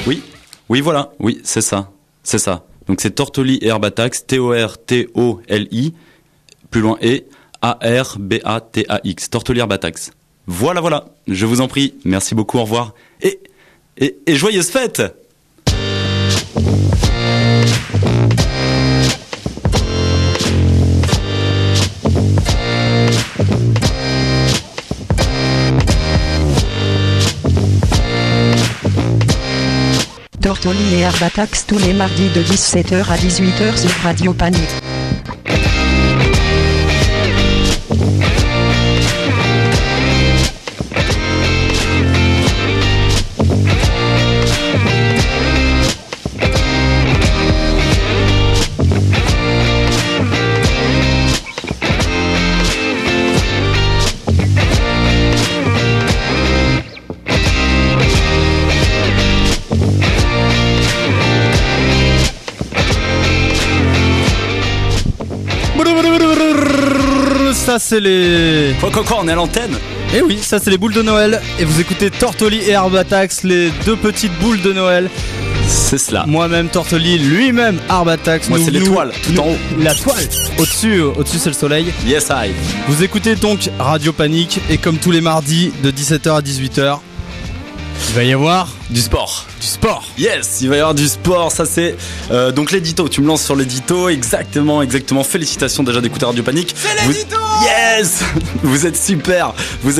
Oui, voilà, oui, c'est ça. Donc c'est Tortoli et Herbatax, Tortoli, plus loin et Arbatax, Tortoli Herbatax. Voilà, je vous en prie, merci beaucoup, au revoir. Et joyeuses fêtes! Tortoli et Herbatax tous les mardis de 17h à 18h sur Radio Panique. Ça c'est les... Quoi, on est à l'antenne. Eh oui, ça c'est les boules de Noël. Et vous écoutez Tortoli et Herbatax, les deux petites boules de Noël. C'est cela. Moi-même Tortoli, lui-même Herbatax. Moi c'est l'étoile, tout en haut. La toile. Au-dessus c'est le soleil. Yes I. Vous écoutez donc Radio Panique. Et comme tous les mardis de 17h à 18h, il va y avoir du sport. Yes, il va y avoir du sport. Ça c'est donc l'édito. Tu me lances sur l'édito. Exactement. Félicitations déjà d'écouter Radio Panique. C'est l'édito. Yes. Vous êtes super.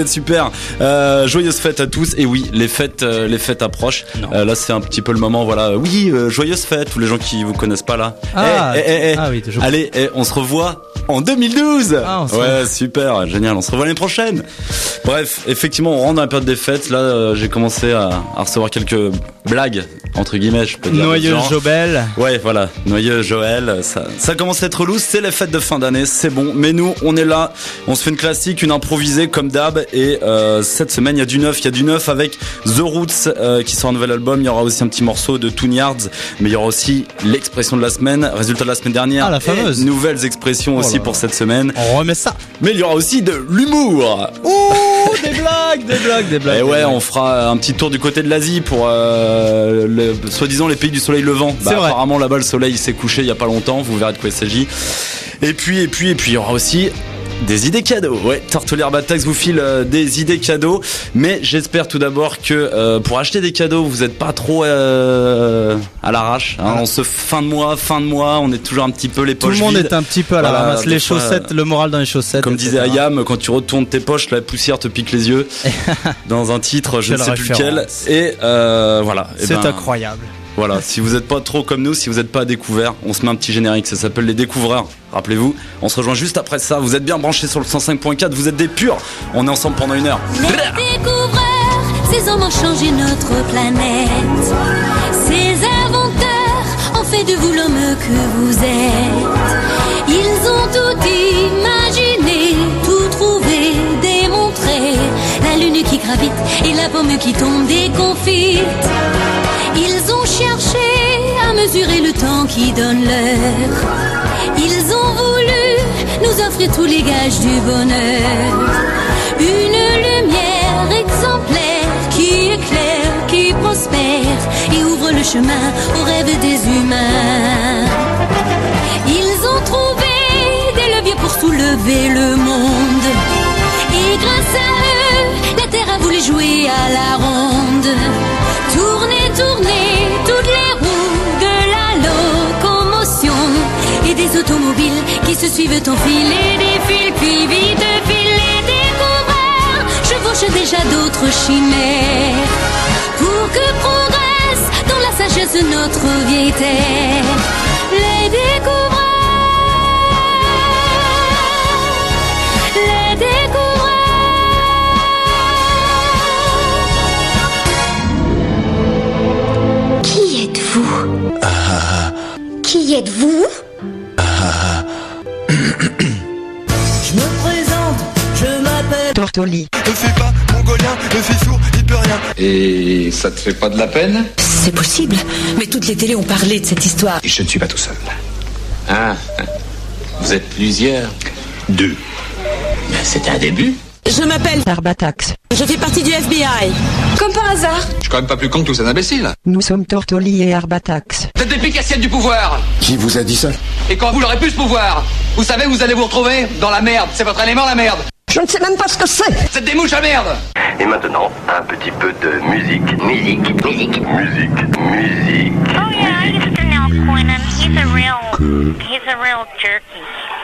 Joyeuses fêtes à tous. Et oui, les fêtes approchent. Là c'est un petit peu le moment. Voilà. Oui, joyeuses fêtes. Tous les gens qui vous connaissent pas là. Ah oui. Allez, on se revoit en 2012. Ouais, super, génial. On se revoit l'année prochaine. Bref, effectivement, on rentre dans la période des fêtes. Là, j'ai commencé à recevoir quelques blagues entre guillemets, je peux dire. Noyeux Joël. Ouais, voilà, Noyeux Joël. Ça commence à être loose. C'est les fêtes de fin d'année, c'est bon. Mais nous, on est là. On se fait une classique, une improvisée comme d'hab. Et cette semaine, il y a du neuf avec The Roots qui sort un nouvel album. Il y aura aussi un petit morceau de Toon Yards, mais il y aura aussi l'expression de la semaine, résultat de la semaine dernière. La fameuse. Et nouvelles expressions aussi pour cette semaine. On remet ça. Mais il y aura aussi de l'humour. Des blagues. Et ouais, on fera un petit tour du côté de l'Asie pour soi-disant les pays du soleil levant. C'est vrai. Apparemment là-bas le soleil s'est couché il y a pas longtemps. Vous verrez de quoi il s'agit. Et puis il y aura aussi des idées cadeaux. Ouais, Tortoli Herbatax vous file des idées cadeaux. Mais j'espère tout d'abord que pour acheter des cadeaux, vous n'êtes pas trop à l'arrache. En ce fin de mois, on est toujours un petit peu les poches vides. Tout le monde est un petit peu à la ramasse. Les chaussettes, le moral dans les chaussettes. Comme disait Ayam, quand tu retournes tes poches, la poussière te pique les yeux. Dans un titre, je ne sais plus lequel. Et voilà. C'est incroyable. Voilà, si vous n'êtes pas trop comme nous, si vous n'êtes pas à découvert, on se met un petit générique, ça s'appelle Les Découvreurs. Rappelez-vous, on se rejoint juste après ça. Vous êtes bien branchés sur le 105.4, vous êtes des purs. On est ensemble pendant 1 heure. Les découvreurs, ces hommes ont changé notre planète. Ces inventeurs ont fait de vous l'homme que vous êtes. Ils ont tout imaginé, tout trouvé, démontré. La lune qui gravite et la pomme qui tombe déconfite. Ils ont cherché à mesurer le temps qui donne l'heure. Ils ont voulu nous offrir tous les gages du bonheur. Une lumière exemplaire qui éclaire, qui prospère et ouvre le chemin aux rêves des humains. Ils ont trouvé des leviers pour soulever le monde. Et grâce à eux, la terre a voulu jouer à la ronde. Tourner, toutes les roues de la locomotion. Et des automobiles qui se suivent enfiler des fils, puis vite les découvreurs chevauchent déjà d'autres chimères. Pour que progresse dans la sagesse notre vieille terre. Les découvreurs. Qui êtes-vous ? Je me présente, je m'appelle Tortoli. Je suis pas mongolien, je suis sourd, il peut rien. Et ça te fait pas de la peine ? C'est possible, mais toutes les télés ont parlé de cette histoire. Et je ne suis pas tout seul. Ah, vous êtes plusieurs ? 2. C'est un début. Je m'appelle Herbatax. Je fais partie du FBI. Comme par hasard. Je suis quand même pas plus con que tous ces imbéciles. Nous sommes Tortoli et Arbatax. Vous êtes des picassiennes du pouvoir. Qui vous a dit ça? Et quand vous l'aurez plus ce pouvoir, vous savez où vous allez vous retrouver? Dans la merde. C'est votre élément, la merde. Je ne sais même pas ce que c'est. Vous êtes des mouches à merde. Et maintenant, un petit peu de musique. Musique. Oh yeah, I used to know Quentin. He's a real jerky.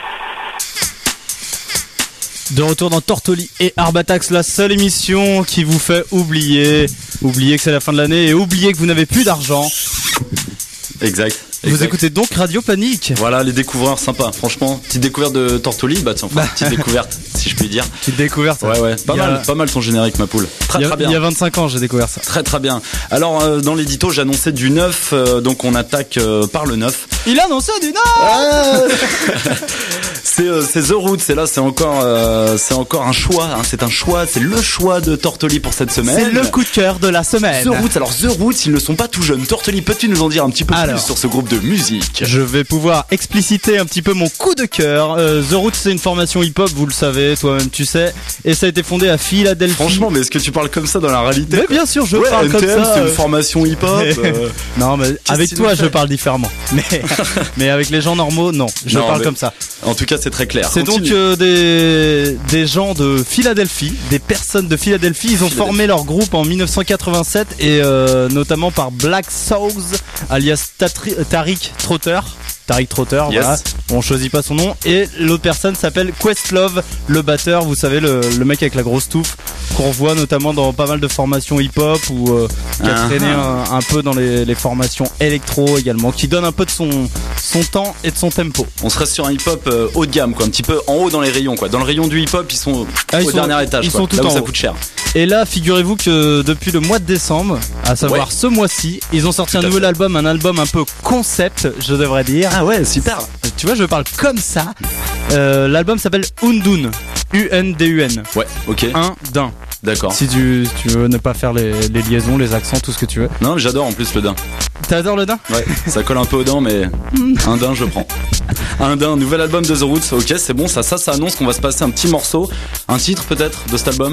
De retour dans Tortoli et Arbatax, la seule émission qui vous fait oublier que c'est la fin de l'année et oublier que vous n'avez plus d'argent. Exact. Vous écoutez donc Radio Panique. Voilà, les découvreurs sympas. Franchement, petite découverte de Tortoli, bah tiens, petite découverte, si je puis dire. Petite découverte. Ouais, pas mal ton générique, ma poule. Très bien. Il y a 25 ans, j'ai découvert ça. Très bien. Alors, dans l'édito, j'annonçais du neuf, donc on attaque par le neuf. Il a annoncé du neuf. C'est The Roots, et là c'est encore un choix, hein, c'est le choix de Tortoli pour cette semaine. C'est le coup de cœur de la semaine. The Roots, ils ne sont pas tout jeunes. Tortoli, peux-tu nous en dire un petit peu plus sur ce groupe de musique? Je vais pouvoir expliciter un petit peu mon coup de cœur. The Roots, c'est une formation hip-hop, vous le savez, toi-même tu sais, et ça a été fondé à Philadelphie. Franchement, mais est-ce que tu parles comme ça dans la réalité? Mais bien sûr, je parle NTM, comme ça. c'est une formation hip-hop. Non, mais avec toi, je parle différemment. Mais avec les gens normaux, non, je parle comme ça. En tout cas, c'est très clair. C'est donc des gens de Philadelphie, des personnes de Philadelphie. Ils ont formé leur groupe en 1987 et notamment par Black Souls, alias Tariq Trotter. Yes. Voilà. On choisit pas son nom. Et l'autre personne s'appelle Questlove, le batteur. Vous savez, le mec avec la grosse touffe qu'on voit notamment dans pas mal de formations hip-hop ou qui a traîné un peu dans les formations électro également, qui donne un peu de son temps et de son tempo. On serait sur un hip-hop haut de gamme, quoi, un petit peu en haut dans les rayons, quoi. Dans le rayon du hip-hop, ils sont au dernier étage. Ils sont tout là où en ça haut. coûte cher. Et là, figurez-vous que depuis le mois de décembre, à savoir ce mois-ci, ils ont sorti un nouvel album, un album un peu concept, je devrais dire. Ah ouais, super. Tu vois, je parle comme ça. L'album s'appelle Undun. U-N-D-U-N. Ouais, ok. Un din. D'accord. Si tu veux ne pas faire les liaisons, les accents, tout ce que tu veux. Non, mais j'adore en plus le din. T'adores le din? Ouais, ça colle un peu aux dents, mais un din, je prends. Un din, nouvel album de The Roots. Ok, c'est bon, ça annonce qu'on va se passer un petit morceau. Un titre peut-être de cet album?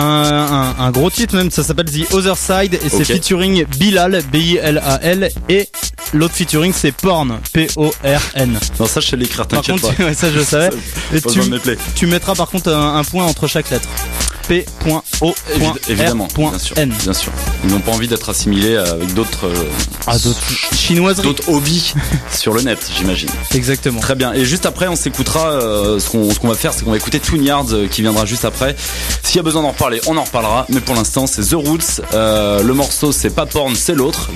Un gros titre même, ça s'appelle The Other Side et c'est featuring Bilal, B-I-L-A-L, et l'autre featuring c'est Porn, P-O-R-N. Non, ça je sais l'écrire, t'inquiète pas. Ouais, ça je savais. Et tu mettras par contre un point entre chaque lettre. P.O.R.N. Évidemment, bien sûr. Ils n'ont pas envie d'être assimilés avec d'autres chinoiseries, d'autres hobbies sur le net, j'imagine. Exactement. Très bien. Et juste après, on s'écoutera. Ce qu'on va faire, c'est qu'on va écouter Toon Yards qui viendra juste après. S'il y a besoin d'en reparler, on en reparlera. Mais pour l'instant, c'est The Roots. Le morceau, c'est pas Porn, c'est l'autre.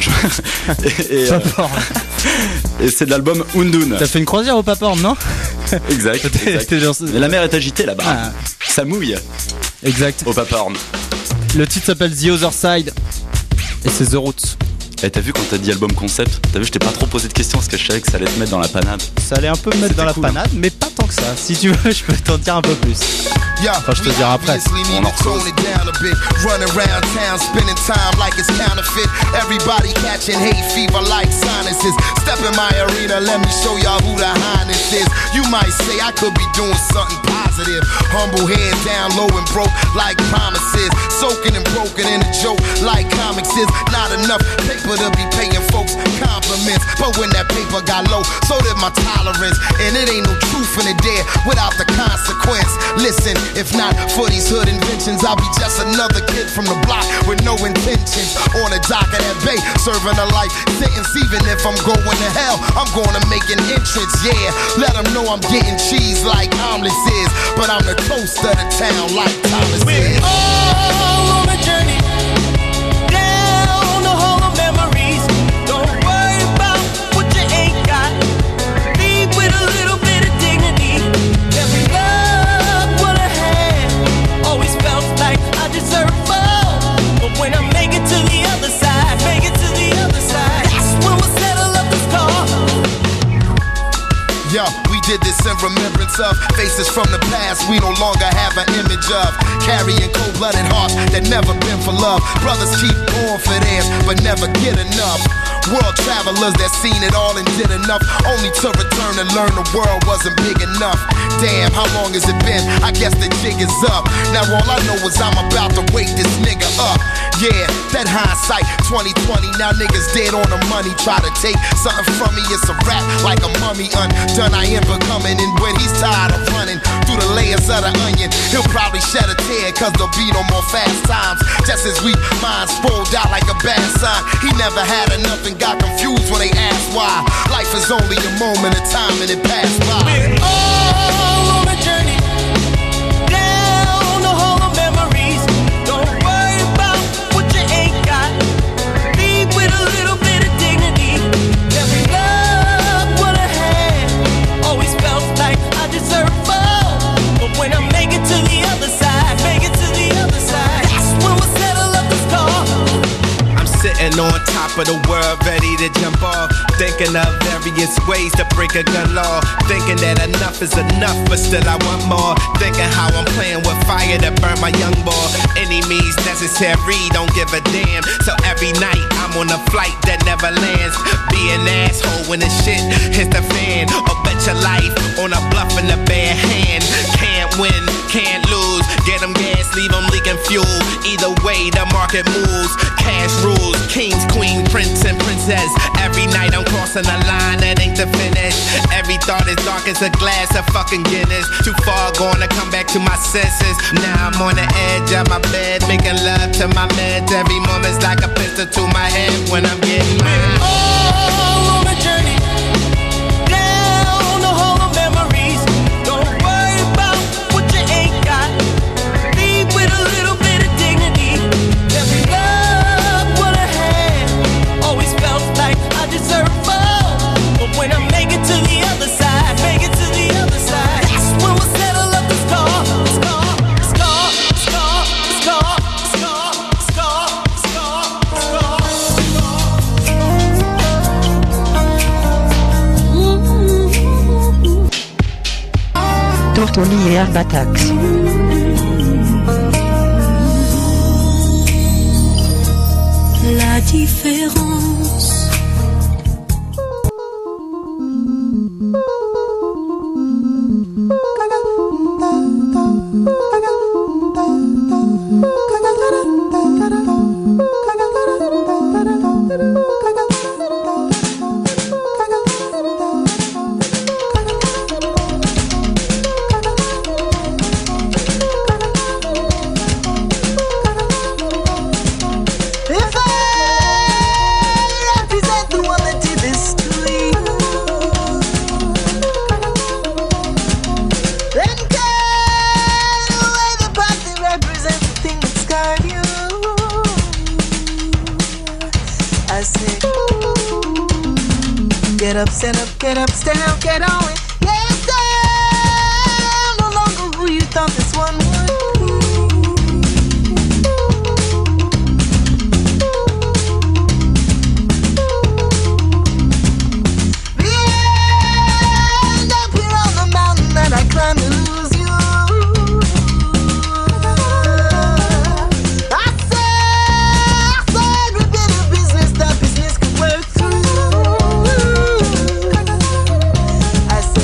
Et c'est de l'album Undun. T'as fait une croisière au Paporn, non? Exact. Mais la mer est agitée là-bas. Ah. Ça mouille. Exact. Au Paporn. Le titre s'appelle The Other Side et c'est The Roots. Et t'as vu quand t'as dit album concept, t'as vu, je t'ai pas trop posé de questions parce que je savais que ça allait te mettre dans la panade. Ça allait un peu me mettre dans la panade, mais pas tant que ça. Si tu veux, je peux t'en dire un peu plus. Enfin, je te dirai après. On en retrouve. Running around town, spending time like it's counterfeit. Everybody catching hay fever like sinuses. Step in my arena, let me show y'all who the highness is. You might say I could be doing something positive. Humble head down low and broke like promises. Soaking and broken in a joke like comics is. Not enough paper to be paying folks compliments. But when that paper got low, so did my tolerance. And it ain't no truth in it there without the consequence. Listen, if not for these hood inventions, I'll be just another kid from the block with no intentions. On the dock of that bay, serving a life sentence. Even if I'm going to hell, I'm gonna make an entrance, yeah. Let them know I'm getting cheese like omelets is. But I'm the toast of the town like Thomas is. We're all on a journey down the hall of memories. Don't worry about what you ain't got. Leave with a little bit of dignity. Never loved what I had. Always felt like I deserve more. But when I make it to the other side, that's when we'll settle up the score. Yo, we did this in remembrance of faces from the past we no longer have an image of. Carrying cold-blooded hearts that never been for love. Brothers keep going for theirs, but never get enough. World travelers that seen it all and did enough, only to return and learn the world wasn't big enough. Damn, how long has it been? I guess the jig is up. Now all I know is I'm about to wake this nigga up. Yeah, that hindsight 2020. Now niggas dead on the money. Try to take something from me, it's a rap like a mummy undone. I am becoming, and when he's tired of running through the layers of the onion, he'll probably shed a tear, cause there'll be no more fast times. Just as weak minds spoiled out like a bad sign. He never had enough and got confused when they asked why. Life is only a moment of time and it passed by. We're all on a journey down the hall of memories. Don't worry about what you ain't got. Leave with a little bit of dignity. Never loved what I had. Always felt like I deserved more. But when I make it to the other side, that's when we'll settle up the score. I'm sitting on top of the world, ready to jump off. Thinking of various ways to break a gun law. Thinking that enough is enough, but still I want more. Thinking how I'm playing with fire to burn my young boy. Any means necessary, don't give a damn. So every night I'm on a flight that never lands. Be an asshole when the shit hits the fan. Or bet your life on a bluff in the bare hand. Can't win, can't lose. Get them gas, leave them leaking fuel. Either way the market moves. Cash rules, kings, queen, prince and princess. Every night I'm crossing a line that ain't the finish. Every thought is dark as a glass of fucking Guinness. Too far gone to come back to my senses. Now I'm on the edge of my bed, making love to my meds. Every moment's like a pistol to my head when I'm getting mad. All on a journey down the hall of memories. Don't worry about what you ain't got. Leave with a little bit of dignity. Never loved what I had. Always felt like I deserved more. But when I make it to the other side, that's when we'll settle up the score. Tortoli et Herbatax. La différence. Get up, stand up, get up, stand up, get on it. Yes, I'm no longer who you thought this one would be. Behind up here on the mountain that I climbed to lose you. I said, we been a business, that business could work through. I said,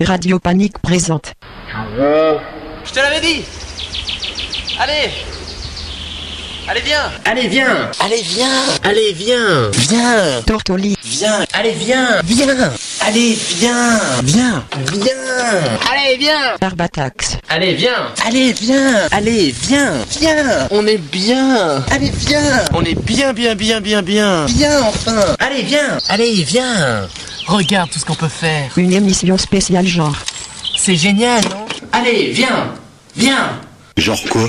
Radio Panique présente. Je te l'avais dit. Allez. Allez, viens. Allez, viens. Allez, viens. Allez, viens. Viens. Tortoli. Viens. Allez, viens. Viens. Allez, viens. Viens. Viens. Allez, viens. Barbatax. Allez, viens. Allez, viens. Allez, viens. Viens. On est bien. Allez, viens. On est bien. Viens, enfin. Allez, viens. Allez, viens. Regarde tout ce qu'on peut faire. Une émission spéciale genre. C'est génial, non? Allez, viens. Viens. Genre quoi?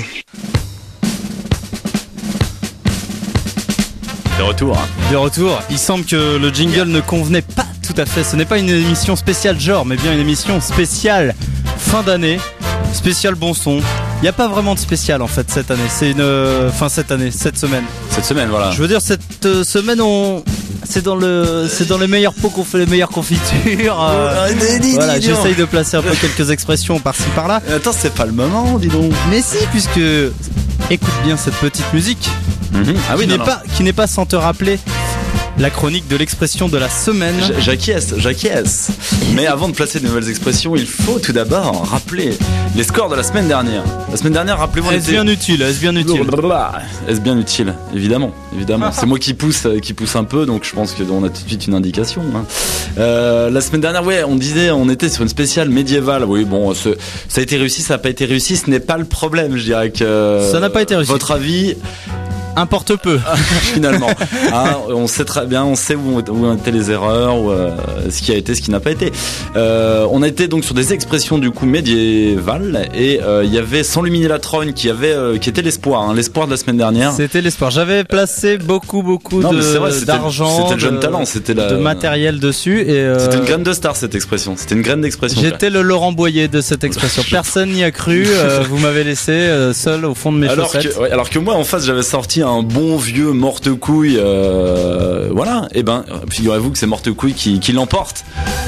De retour. De retour, il semble que le jingle ne convenait pas tout à fait. Ce n'est pas une émission spéciale genre, mais bien une émission spéciale fin d'année, spéciale bon son. Il n'y a pas vraiment de spécial en fait cette année. C'est cette semaine. Cette semaine, voilà. Je veux dire, cette semaine, c'est dans les meilleurs pots qu'on fait les meilleures confitures. Voilà, j'essaye de placer un peu quelques expressions par-ci par-là. Attends, c'est pas le moment, dis donc. Mais si, puisque écoute bien cette petite musique. Ah oui, qui n'est pas sans te rappeler la chronique de l'expression de la semaine. J'acquiesce. Mais avant de placer de nouvelles expressions, il faut tout d'abord rappeler les scores de la semaine dernière. La semaine dernière, rappelez-vous, Est-ce bien utile, Est-ce bien utile? Évidemment. C'est moi qui pousse un peu, donc je pense qu'on a tout de suite une indication. La semaine dernière, on était sur une spéciale médiévale. Oui, bon, ça a été réussi, ça n'a pas été réussi, ce n'est pas le problème, je dirais que. Ça n'a pas été réussi. Votre avis importe peu. Finalement, on sait très bien, on sait où ont été les erreurs, ce qui a été, ce qui n'a pas été. On a été donc sur des expressions du coup médiévales et il y avait Sans Luminer la Trogne qui était l'espoir, l'espoir de la semaine dernière. C'était l'espoir. J'avais placé beaucoup d'argent, c'était le jeune talent, de matériel dessus et c'était une graine de star cette expression. C'était une graine d'expression. J'étais le Laurent Boyer de cette expression. Personne n'y a cru. Vous m'avez laissé seul au fond de mes chaussettes. Alors que moi en face j'avais sorti un bon vieux morte-couille, voilà, et figurez-vous que c'est morte-couille qui l'emporte.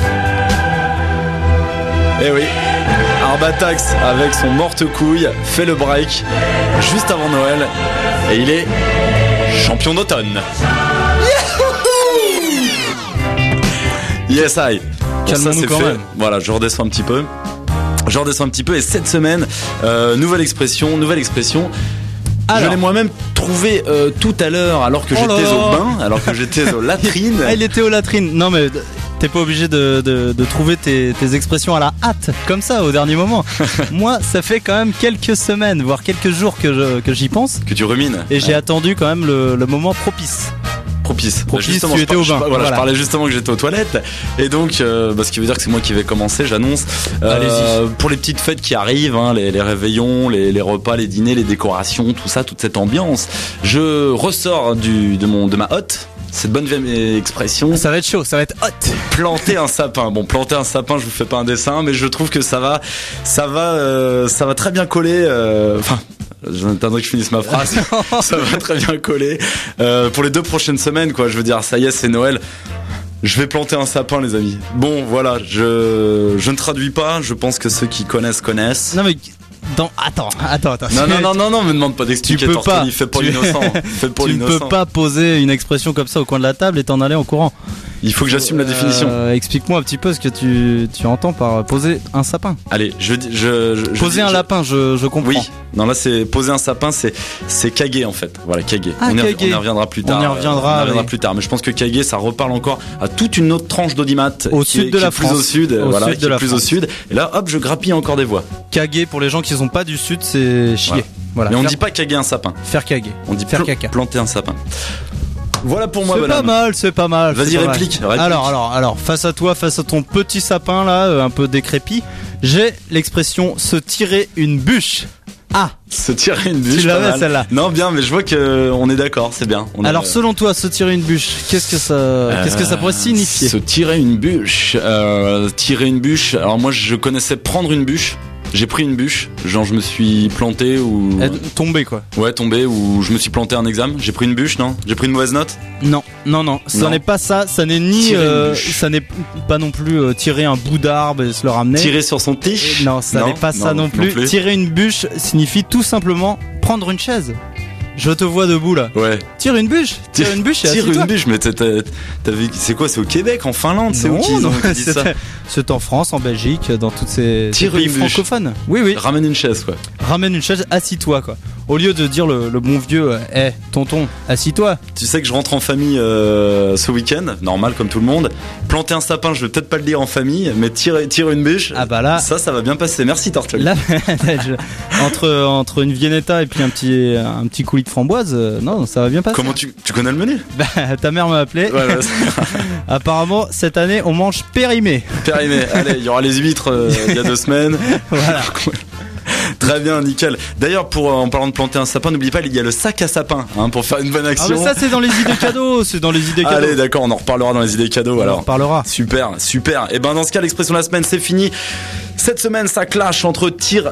Eh oui, Arbatax avec son morte-couille fait le break juste avant Noël et il est champion d'automne. Yes, I. Calmons-nous quand même. Voilà, je redescends un petit peu et cette semaine, nouvelle expression. Alors, je l'ai moi-même trouvé tout à l'heure alors que j'étais au bain, alors que j'étais aux latrines. Il était aux latrines. Non mais t'es pas obligé de trouver tes expressions à la hâte comme ça au dernier moment. Moi, ça fait quand même quelques semaines, voire quelques jours que j'y pense. Que tu rumines. Et j'ai attendu quand même le moment propice. Justement, tu étais au bain. Voilà. Je parlais justement que j'étais aux toilettes. Et donc, ce qui veut dire que c'est moi qui vais commencer, j'annonce. Pour les petites fêtes qui arrivent, les réveillons, les repas, les dîners, les décorations, tout ça, toute cette ambiance, je ressors de ma hotte. Cette bonne vieille expression. Ça va être chaud, ça va être hot. Planter un sapin. Bon, planter un sapin, je vous fais pas un dessin, mais je trouve que ça va très bien coller. J'attendrai que je finisse ma phrase. Ça va très bien coller pour les 2 prochaines semaines, quoi. Je veux dire, ça y est, c'est Noël. Je vais planter un sapin, les amis. Bon, voilà, je ne traduis pas. Je pense que ceux qui connaissent. Non mais attends. Non, me demande pas d'expliquer. Tu peux pas. Fais pour l'innocent. Tu ne peux pas poser une expression comme ça au coin de la table et t'en aller en courant. Il faut que j'assume la définition. Explique-moi un petit peu ce que tu entends par poser un sapin. Allez, poser un lapin, je comprends. Oui. Non, là c'est poser un sapin, c'est caguer en fait. Voilà, caguer. On y reviendra plus tard. On y reviendra plus tard. Mais je pense que caguer, ça reparle encore à toute une autre tranche d'audimat au sud de la France. Plus au sud, au sud. Et là, hop, je grappille encore des voix. Caguer pour les gens qui sont pas du sud, c'est chier. Voilà. Mais on dit pas caguer un sapin. Faire caguer. On dit faire caca. Planter un sapin. Voilà pour moi, c'est pas mal. Vas-y, réplique. Alors, face à toi, face à ton petit sapin là, un peu décrépit, j'ai l'expression se tirer une bûche. Ah, se tirer une bûche. Tu l'avais celle-là. Non, bien, mais je vois que on est d'accord, c'est bien. Alors, selon toi, se tirer une bûche, qu'est-ce que ça pourrait signifier? Se tirer une bûche. Alors moi, je connaissais prendre une bûche. J'ai pris une bûche, genre je me suis planté ou... Tombé quoi. Ouais, tombé, ou je me suis planté un examen. J'ai pris une bûche, non? J'ai pris une mauvaise note? Non, ça n'est pas ça, ça n'est ni... ça n'est pas non plus tirer un bout d'arbre et se le ramener. Tirer sur son tige? Non, ça n'est pas ça non plus. Tirer une bûche signifie tout simplement prendre une chaise. Je te vois debout là. Ouais. Tire une bûche. Tire une bûche, mais t'as vu, c'est quoi? C'est au Québec, en Finlande? C'est où qu'ils disent ça? C'est en France, en Belgique, dans toutes ces pays francophones. Oui. Ramène une chaise, quoi. Ramène une chaise, assis-toi, quoi. Au lieu de dire le bon vieux, tonton, assis-toi. Tu sais que je rentre en famille ce week-end, normal comme tout le monde. Planter un sapin, je vais peut-être pas le dire en famille, mais tirer une bûche, là, ça va bien passer. Merci Tortoli. Là, entre une Viennetta et puis un petit coulis de framboise, non, ça va bien passer. Comment tu connais le menu? Ta mère m'a appelé. Ouais, apparemment, cette année, on mange périmé. Périmé. Allez, il y aura les huîtres il y a 2 semaines. Voilà. Très bien, nickel. D'ailleurs, en parlant de planter un sapin, n'oublie pas, il y a le sac à sapin pour faire une bonne action. Ah mais ça, c'est dans les idées cadeaux. Allez, d'accord, on en reparlera dans les idées cadeaux. On en reparlera. Super. Et ben dans ce cas, l'expression de la semaine, c'est fini. Cette semaine, ça clash entre tirer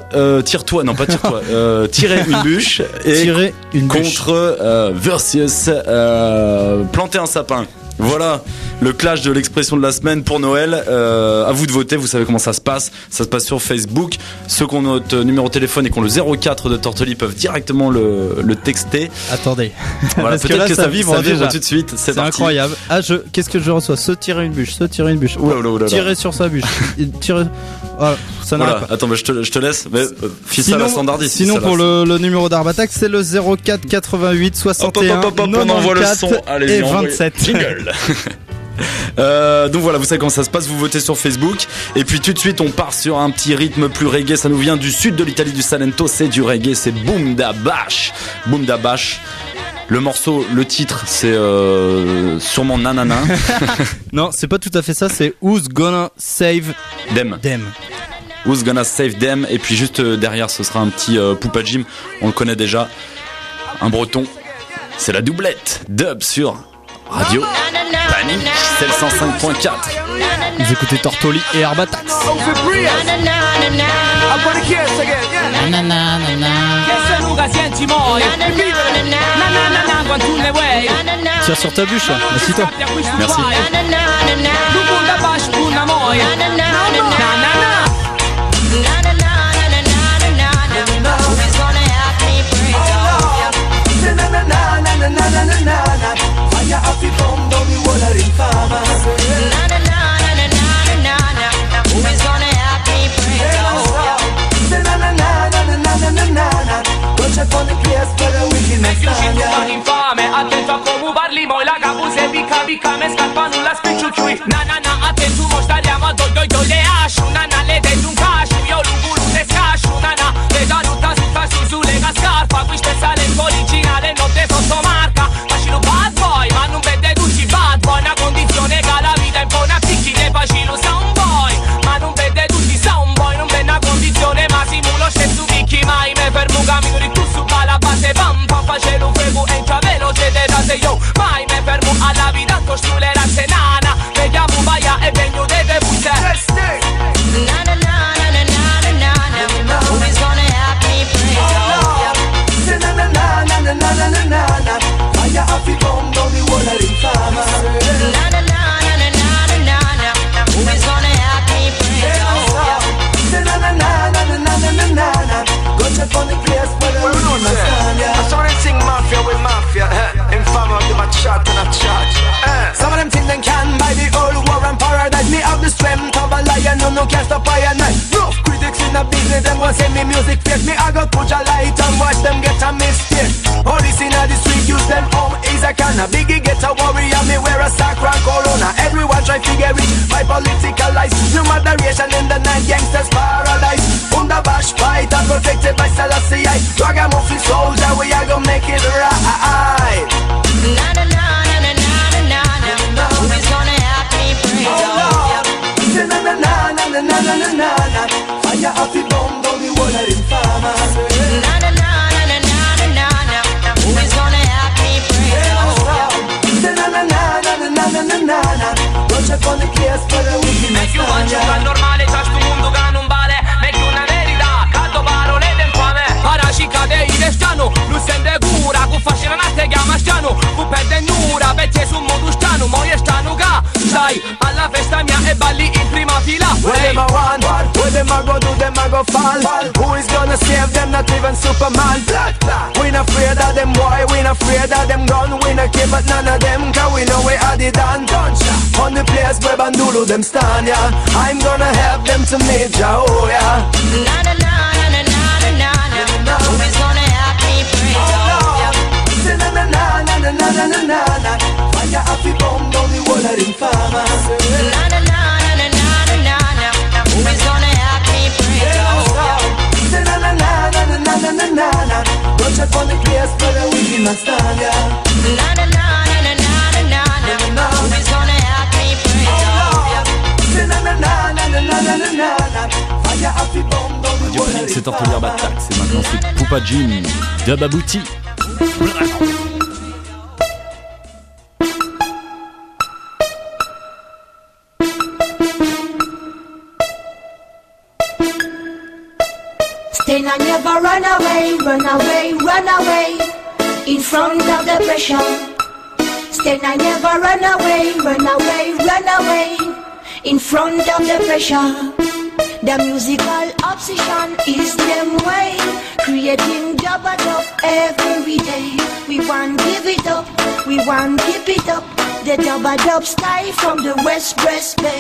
une bûche et contre versus planter un sapin. Voilà le clash de l'expression de la semaine pour Noël. À vous de voter, vous savez comment ça se passe. Ça se passe sur Facebook. Ceux qui ont notre numéro de téléphone et qui ont le 04 de Tortoli peuvent directement le texter. Attendez. Voilà, peut-être que ça vibre tout de suite. C'est incroyable. Qu'est-ce que je reçois? Se tirer une bûche. Oula. Tirer sur sa bûche. Ça n'arrête pas. Attends, je te laisse. Fils à la standardiste. Sinon, pour le numéro d'Arbatax, c'est le 04 88 61 94 et 27. Jingle. Donc voilà, vous savez comment ça se passe, vous votez sur Facebook. Et puis tout de suite on part sur un petit rythme plus reggae. Ça nous vient du sud de l'Italie, du Salento. C'est du reggae, c'est Boom Da Bash. Le morceau, le titre, c'est sûrement Nanana. Non, c'est pas tout à fait ça, c'est Who's Gonna Save Them. Who's Gonna Save Them. Et puis juste derrière ce sera un petit Poupa Jim. On le connaît déjà, un breton. C'est la doublette Dub sur Radio Panique, c'est le 105.4. Vous écoutez Tortoli et Arbatax. Tire sur ta bûche, assis-toi. Merci. Fire up the bomb down the wall of infama. Na na na na na na na. Who is gonna help me pray? Na na na na na na na. Don't check on the place for the wickedness. Infame, attento a come parli, moi la capo se bica me scappano la spiccio qui. Na na na, attento mo stariamo a do le asciu. Na na le dentro un cascio, io lungo te scascio. Na na, le da tutta su le scarpa, qui speciale originale non te sottomarca. Facilo bad boy, ma non vede tutti bad boy. Una condizione che la vita impone a picchi e facilo sound boy. Ma non vede tutti sound boy, non vede una condizione ma simulo scesso picchi. Mai me fermo cammino di tu su la base pam pam facelo frego e già veloce de da se io. Mai me fermo alla vita costruire la senana. Vediamo baia e vengo de te butte. Na na na na na na na na. Who is gonna help me pray? Na na na na na na na na. Fire up the bomb down the wall of infama. Na na na na na na na. Who is gonna help me pray? Na na na na na na na. Go check on the place for the wickedness. I saw them sing mafia with mafia. Infama give a shot and a charge. Some of them think they can buy the old war and paradise. Me have the strength of a lion, no can't stop I and I. Rough critics in the business, them go say me music fake. Me I go put a light and watch them get a mistake. Police in the street use them home is a can. A biggie get a warrior, me wear a sacra corona. Everyone try to get rich by political lies. No moderation in the night, gangsters paradise. Under bash fight and protected by Selassie. Ragamuffin soldier, we are gonna make it right. Na na na na na na na. Who is gonna help me pray? Na na na na na na na na. Fire up the bomb down the wall of infama. Na na na na na na na. Who is gonna help me pray? Na na na na na na. Don't check on the case for the wickedness. Meglio mangiare normale, c'è sto mondo che non vale. Meglio una verità, canto parole d'infame. Paracica dei destano, lui sente cura, cu facile una te chiama stiano. Cu perde nura, perché su modo stano, moi stano ga. Stai alla festa mia e balli in prima fila. Where them a want, where them a go do, them a go fall. Who is gonna save them, not even Superman. We not afraid of them boy, we not afraid of them gun. We not wanna care but none of them, cause we know we are the done. On the place where Bandulu them stand, yeah. I'm gonna help them to major, oh yeah. Na na na na na na na na. Who is gonna help me pray? Oh yeah. Say na na na na na na na na na. Fire happy bomb down the wall of them farmers. Na na na na na na na na. Who is gonna help me pray? Oh yeah. Say na na na na na na na na na na. Don't check on the place where the wicked man stand, yeah. Na na na na na na na na. Who is gonna help me pray? Oh yeah. Say na na na na na na na na na. Fire happy bomb down the wall of them C'est Tortolière Batax et maintenant c'est Poupa Jim, Dub Abouti. Then I never run away, run away, run away in front of the pressure. Then I never run away, run away, run away in front of the pressure. The musical obsession is them way, creating dub-a-dub every day. We want give it up, we want keep it up. The dub-a-dub style from the West Breast Bay.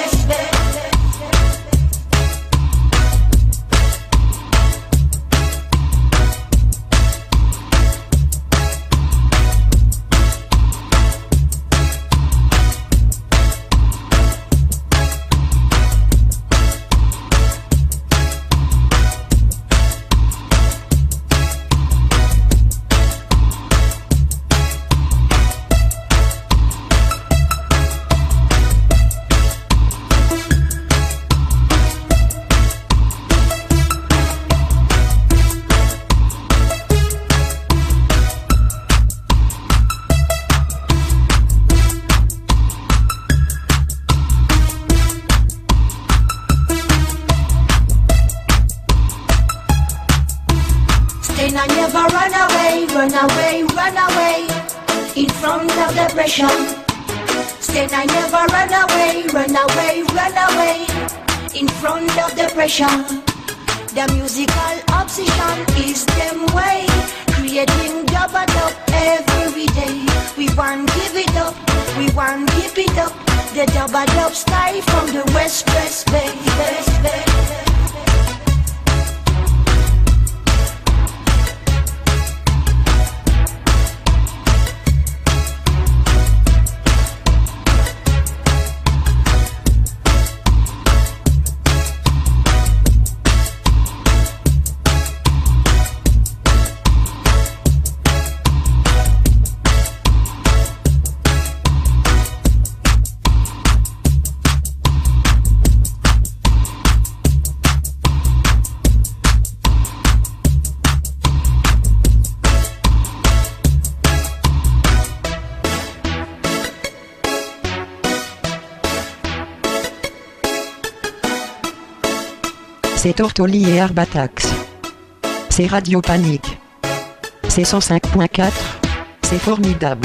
Then I never run away, run away, run away in front of the pressure. Then I never run away, run away, run away in front of the pressure. The musical obsession is them way, creating dub-a-dub every day. We want give it up, we want keep it up. The dub-a-dub style from the West Breast Bay. C'est Tortoli et Herbatax. C'est Radio Panique. C'est 105.4. C'est formidable.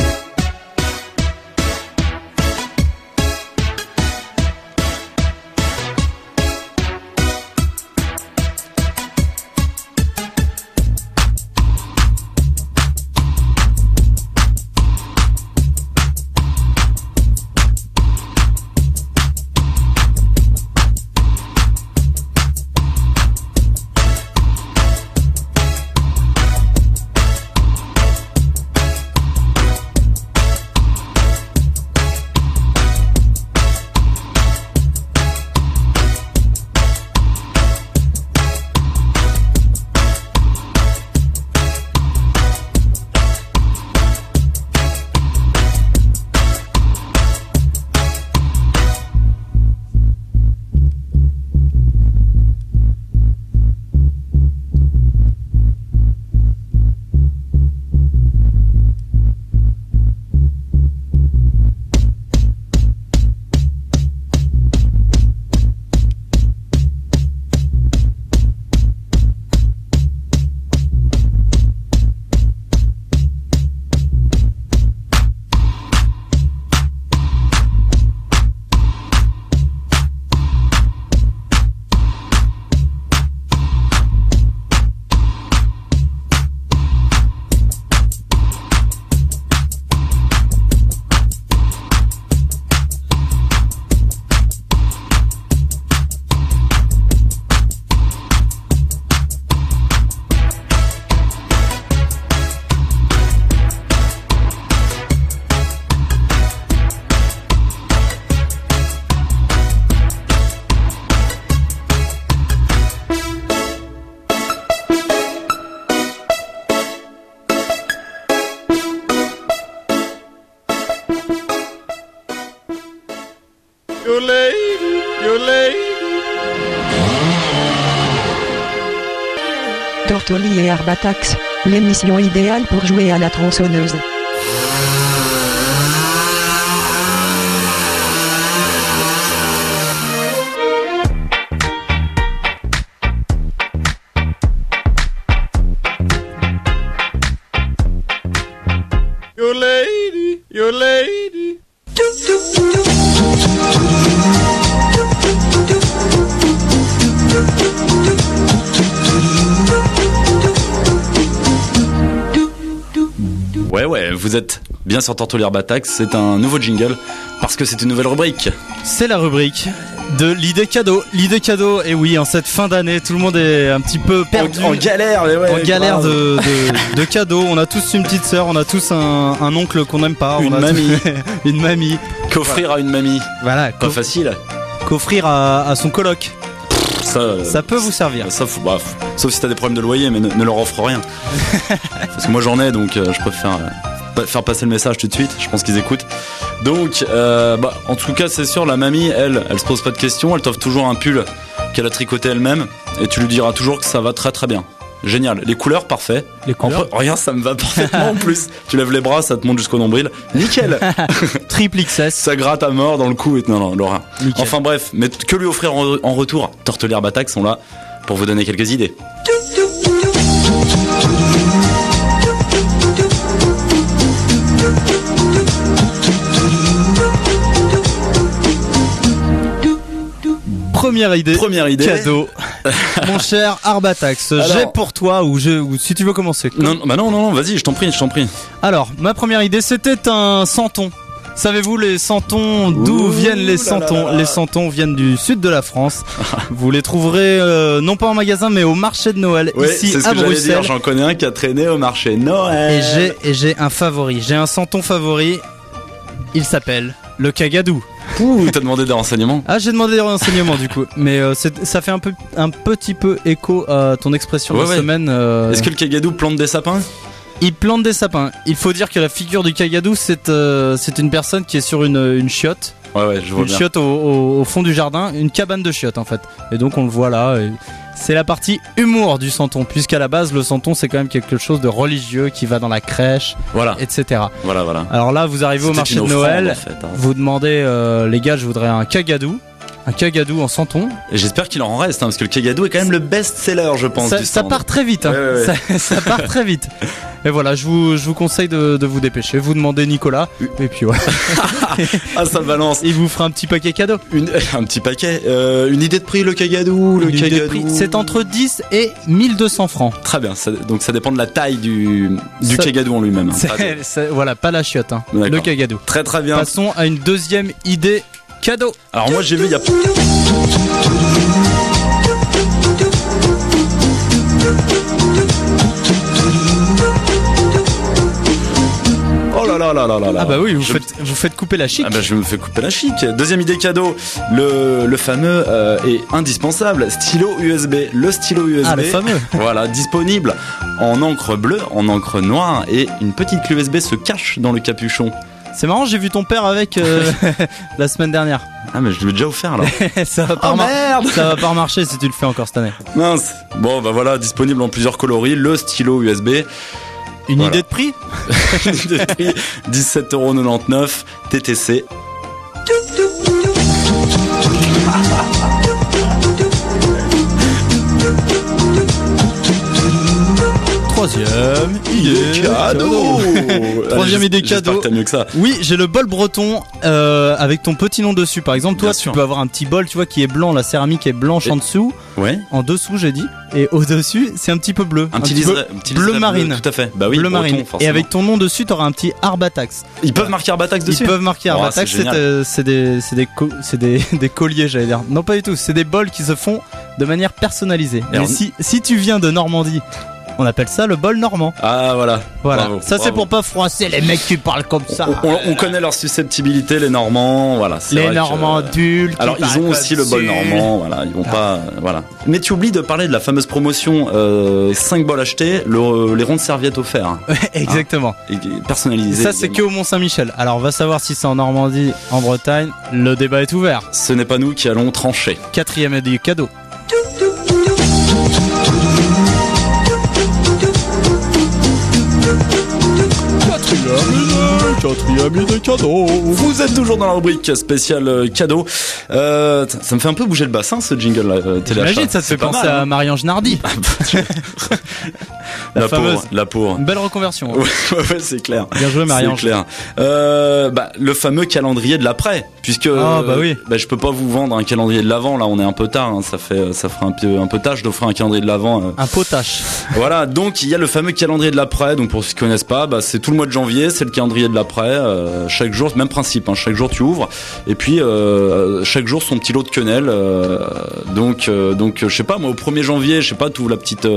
your lady, your lady. Tortoli et Herbatax, l'émission idéale pour jouer à la tronçonneuse. Your lady, your lady. Ouais, vous êtes bien sur Tortoli Herbatax, c'est un nouveau jingle parce que c'est une nouvelle rubrique. C'est la rubrique de l'idée cadeau. L'idée cadeau, et oui, en cette fin d'année, tout le monde est un petit peu perdu. En galère, mais ouais, en galère grave. de cadeaux. On a tous une petite sœur, on a tous un oncle qu'on n'aime pas. Une on a mamie. une mamie. Qu'offrir à une mamie. Voilà. Pas facile. Qu'offrir à son coloc. Ça peut vous servir. Ça, sauf si t'as des problèmes de loyer, mais ne leur offre rien. Parce que moi j'en ai, donc je préfère faire passer le message tout de suite. Je pense qu'ils écoutent. Donc, en tout cas, c'est sûr, la mamie, elle se pose pas de questions. Elle t'offre toujours un pull qu'elle a tricoté elle-même, et tu lui diras toujours que ça va très très bien. Génial. Les couleurs, parfait. Les couleurs. Rien, ça me va parfaitement en plus. Tu lèves les bras, ça te monte jusqu'au nombril. Nickel. Triple XS. Ça gratte à mort dans le cou. Non, Laura. Nickel. Enfin bref, mais que lui offrir en retour? Tortoli Herbatax sont là pour vous donner quelques idées. Première idée. Cadeau. Mon cher Herbatax, j'ai pour toi ou si tu veux commencer. Non, vas-y, je t'en prie. Alors, ma première idée, c'était un santon. Savez-vous les santons, d'où viennent les santons? Les santons viennent du sud de la France. Vous les trouverez non pas en magasin mais au marché de Noël, ouais, ici c'est ce à que Bruxelles. Dire. J'en connais un qui a traîné au marché de Noël. Et j'ai un favori, j'ai un santon favori. Il s'appelle le cagadou. Ouh, t'as demandé des renseignements? Ah, j'ai demandé des renseignements du coup, mais ça fait un petit peu écho à ton expression de la semaine. Est-ce que le cagadou plante des sapins? Il plante des sapins. Il faut dire que la figure du cagadou, c'est une personne qui est sur une chiotte. Ouais, je vois une bien. chiotte au fond du jardin, une cabane de chiottes en fait. Et donc on le voit là. Et c'est la partie humour du santon, puisqu'à la base le santon c'est quand même quelque chose de religieux qui va dans la crèche, etc. Voilà. Alors là vous arrivez au marché de Noël, en fait, hein. vous demandez les gars, je voudrais un cagadou en santon. Et j'espère qu'il en reste, hein, parce que le cagadou est quand même le best-seller, je pense. Ça part très vite, hein. Ouais. Ça part très vite. Et voilà, je vous conseille de vous dépêcher. Vous demandez Nicolas, et puis ouais. Ah, ça balance. Il vous fera un petit paquet cadeau. Un petit paquet. Une idée de prix, le cagadou? Une idée de prix, c'est entre 10 et 1200 francs. Très bien, donc ça dépend de la taille du cagadou en lui-même. Voilà, pas la chiotte, hein. Le cagadou. Très très bien. Passons à une deuxième idée cadeau. Alors moi j'ai vu il y a... Oh là là. Ah bah oui, vous faites couper la chic. Ah bah je me fais couper la chic. Deuxième idée cadeau, le fameux et indispensable stylo USB. Le stylo USB. Ah, le fameux. Voilà, disponible en encre bleue, en encre noire, et une petite clé USB se cache dans le capuchon. C'est marrant, j'ai vu ton père avec la semaine dernière. Ah mais je l'ai déjà offert là. Ça va pas merde. Ça va pas remarcher si tu le fais encore cette année. Mince. Bon bah voilà, disponible en plusieurs coloris, le stylo USB. Une idée de prix? Une idée de prix, 17,99€ TTC. Troisième idée cadeau. Troisième idée cadeau. J'espère que t'as mieux que ça. Oui, j'ai le bol breton avec ton petit nom dessus. Par exemple, toi, tu peux avoir un petit bol, tu vois, qui est blanc. La céramique est blanche en dessous. Ouais. En dessous, j'ai dit. Et au-dessus, c'est un petit peu bleu. Un petit bleu marine. Tout à fait. Bah oui. Bleu marine. Breton, et avec ton nom dessus, t'auras un petit Herbatax. Ils peuvent marquer Herbatax dessus. Ils peuvent marquer Herbatax. C'est des colliers, j'allais dire. Non, pas du tout. C'est des bols qui se font de manière personnalisée. Mais si tu viens de Normandie On appelle ça le bol normand. Ah voilà. Bravo, ça c'est pour pas froisser les mecs qui parlent comme ça. On connaît leur susceptibilité, les Normands, voilà. Les Normands adultes. Alors ils ont aussi le bol normand, voilà. Ils vont pas, voilà. Mais tu oublies de parler de la fameuse promotion 5 bols achetés, les ronds de serviettes offerts. Exactement. Et personnalisés. Ça c'est que au Mont-Saint-Michel. Alors on va savoir si c'est en Normandie, en Bretagne. Le débat est ouvert. Ce n'est pas nous qui allons trancher. 4e idée cadeau. Quatrième idée cadeau. Vous êtes toujours dans la rubrique spéciale cadeau. Ça me fait un peu bouger le bassin ce jingle là. J'imagine, ça te fait penser à Marie-Ange Nardi. La fameuse. La pauvre. Une belle reconversion. Ouais, c'est clair. Bien joué Marie-Ange. C'est clair. Le fameux calendrier de l'après, puisque oui. Je peux pas vous vendre un calendrier de l'avant là, on est un peu tard. Hein, ça fera un peu tâche d'offrir un calendrier de l'avant. Un potache. Voilà, donc il y a le fameux calendrier de l'après. Donc pour ceux qui connaissent pas, c'est tout le mois de janvier, c'est le calendrier de l'après. Chaque jour, même principe. Hein, chaque jour tu ouvres, et puis chaque jour son petit lot de quenelle. Donc je sais pas, moi au 1er janvier, je sais pas, t'ouvres la petite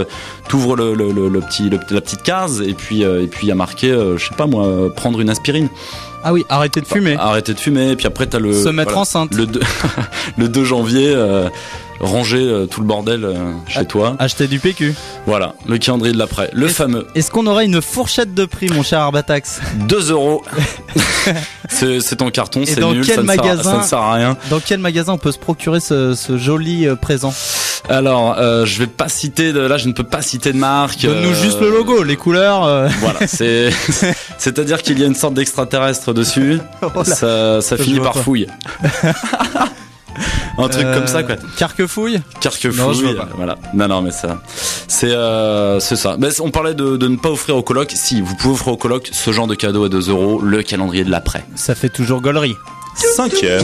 case, et puis il y a marqué, je sais pas moi, prendre une aspirine. Ah oui, arrêter de fumer. Arrêter de fumer, et puis après t'as se mettre enceinte. Le 2 janvier. Ranger tout le bordel chez toi. Acheter du PQ. Voilà, le calendrier de l'après, le fameux. Est-ce qu'on aurait une fourchette de prix, mon cher Arbatax? 2 €. C'est en carton, c'est dans nul, quel ça magasin, ne sert à rien. Dans quel magasin on peut se procurer ce joli présent? Alors, je vais pas citer là, je ne peux pas citer de marque. Donne-nous juste le logo, les couleurs. Voilà, c'est-à-dire qu'il y a une sorte d'extraterrestre dessus. Ça finit par fouille. Un truc comme ça, quoi. Carquefouille. Voilà. Non, mais ça, c'est ça. Mais on parlait de ne pas offrir au coloc. Si, vous pouvez offrir au coloc ce genre de cadeau à 2 €, le calendrier de l'après. Ça fait toujours gaulerie. 5e.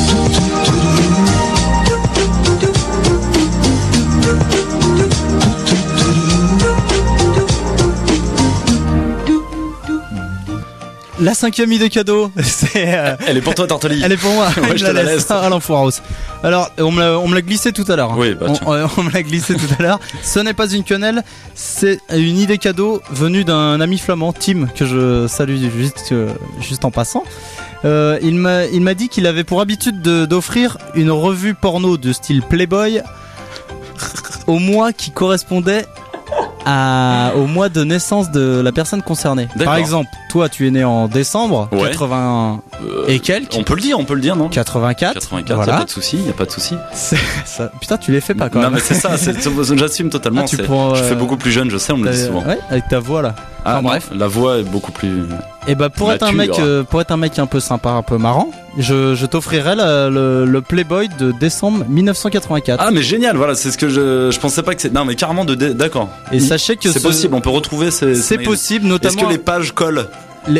La 5e idée cadeau, Elle est pour toi, Tortoli. Elle est pour moi. Ouais, je te la laisse. À l'enfoiros. Alors, on me l'a glissé tout à l'heure. Oui, on me l'a glissé tout à l'heure. Ce n'est pas une quenelle, c'est une idée cadeau venue d'un ami flamand, Tim, que je salue juste en passant. Il m'a dit qu'il avait pour habitude d'offrir une revue porno de style Playboy au mois qui correspondait au mois de naissance de la personne concernée. D'accord. Par exemple, toi tu es né en décembre 80 et quelques. On peut le dire, non? 84. Voilà. Y a pas de souci. Ça, putain, tu les fais pas quand même. Non, mais c'est ça, j'assume totalement. Je fais beaucoup plus jeune, je sais, on me le dit souvent. Ouais, avec ta voix là. Enfin, bref. La voix est beaucoup plus. Et pour être un mec un peu sympa, un peu marrant, je t'offrirai le Playboy de décembre 1984. Ah mais génial, voilà, c'est ce que je pensais pas que c'est. Non mais carrément d'accord. Et sachez que c'est possible, on peut retrouver c'est possible, notamment. Est-ce que les pages collent?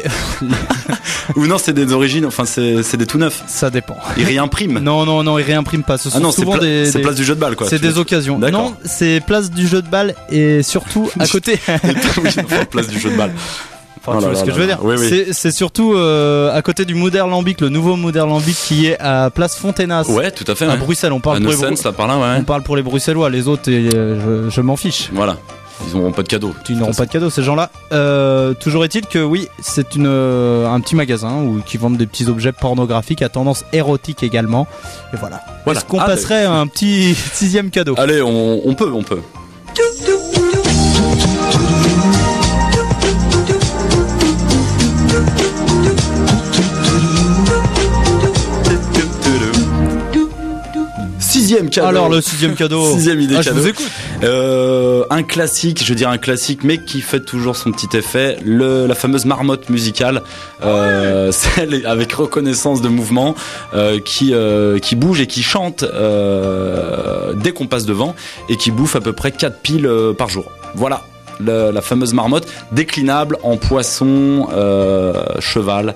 Ou non, c'est des origines, enfin c'est des tout neufs. Ça dépend. Ils réimpriment. Non, ils réimpriment pas. Ce sont souvent c'est place du jeu de balle, quoi. C'est des occasions. D'accord. Non, c'est place du jeu de balle et surtout à côté. Place du jeu de balle. Enfin, tu vois ce que je veux dire. Oui. C'est surtout à côté du Moderlambic, le nouveau Moderlambic qui est à Place Fontenas. Ouais, tout à fait. À Bruxelles, on parle on parle pour les Bruxellois, les autres, je m'en fiche. Voilà. Ils n'auront pas de cadeau. Ils n'auront pas de cadeau, ces gens-là. Toujours est-il que oui, c'est un petit magasin qui vendent des petits objets pornographiques à tendance érotique également. Et voilà. Est-ce qu'on passerait à un petit 6e cadeau? Allez, on peut. Sixième cadeau. Alors le 6e cadeau. 6e idée cadeau. Je vous écoute. Un classique, je veux dire un classique, mais qui fait toujours son petit effet. La fameuse marmotte musicale, celle avec reconnaissance de mouvement, qui bouge et qui chante dès qu'on passe devant, et qui bouffe à peu près 4 piles par jour. Voilà. La fameuse marmotte déclinable en poisson, cheval.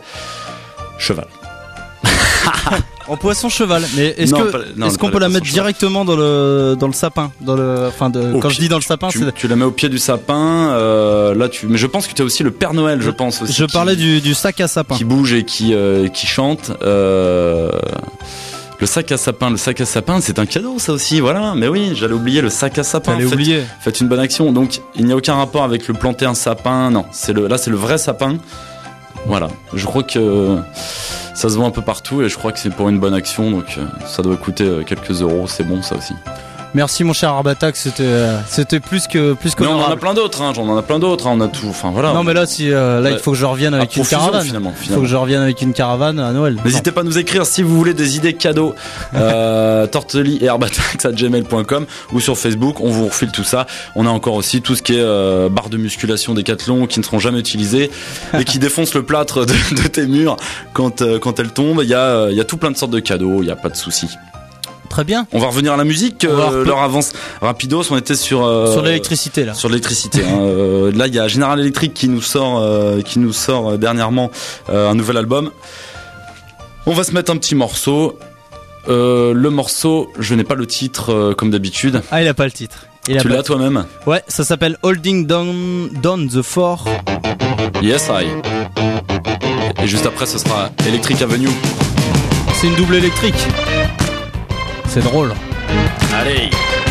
En poisson cheval, mais est-ce qu'on peut la mettre directement dans le sapin, quand je dis dans le sapin, tu la mets au pied du sapin. Mais je pense que tu as aussi le Père Noël, je pense aussi. Je parlais du sac à sapin qui bouge et qui chante. Le Le sac à sapin, c'est un cadeau, ça aussi, voilà. Mais oui, j'allais oublier le sac à sapin. Faites une bonne action. Donc, il n'y a aucun rapport avec le planter un sapin. Non, là, c'est le vrai sapin. Voilà. Je crois que ça se vend un peu partout et je crois que c'est pour une bonne action. Donc, ça doit coûter quelques euros. C'est bon, ça aussi. Merci mon cher Arbatax, c'était plus que mais on en a plein d'autres, hein, on a tout, enfin voilà. Non mais là il faut que je revienne avec une caravane. Finalement. Il faut que je revienne avec une caravane à Noël. N'hésitez pas à nous écrire si vous voulez des idées cadeaux. Tortoli et arbatax@gmail.com ou sur Facebook, on vous refile tout ça. On a encore aussi tout ce qui est barres de musculation Décathlon qui ne seront jamais utilisées et qui défoncent le plâtre de tes murs quand elles tombent. Il y a tout plein de sortes de cadeaux, il y a pas de souci. Très bien. On va revenir à la musique. Leur avance rapidos. On était sur l'électricité là. Sur l'électricité. Hein. Là, il y a General Electric qui nous sort dernièrement un nouvel album. On va se mettre un petit morceau. Le morceau, je n'ai pas le titre comme d'habitude. Ah, il a pas le titre. Tu l'as toi-même? Ouais, ça s'appelle Holding Down the Fort. Yes, I. Et juste après, ce sera Electric Avenue. C'est une double électrique. C'est drôle. Allez.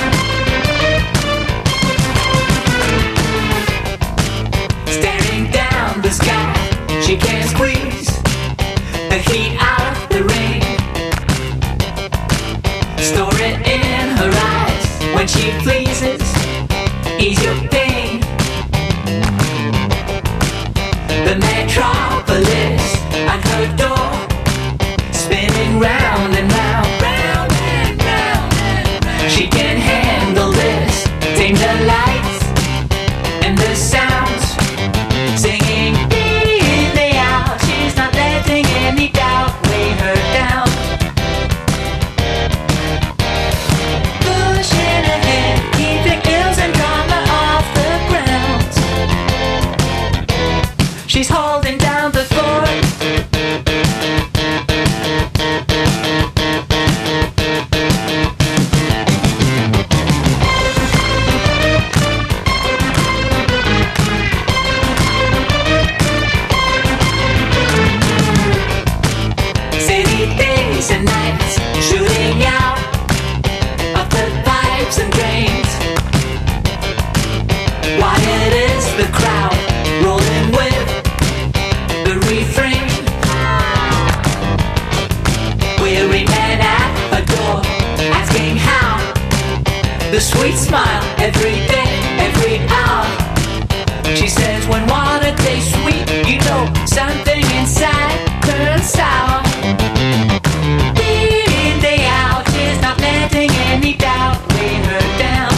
Staring down the sky, she can't squeeze the heat out of the rain. Store it in her eyes when she pleases, ease your pain. The metropolis at her door, spinning round and round. She can handle this, tame the lights and the sounds, singing in the out. She's not letting any doubt weigh her down. Pushing ahead, keeping ills and drama off the ground. She's holding down the fort. And nights shooting out of the pipes and drains. Quiet is the crowd rolling with the refrain. Weary man at a door asking how. The sweet smile every day, every hour. She says when water tastes sweet, you know something inside turns sour. Day out, she's not letting any doubt weigh her down.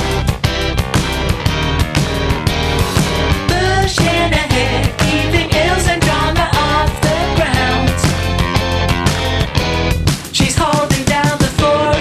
Pushing ahead, keeping ills and drama off the ground. She's holding down the fort.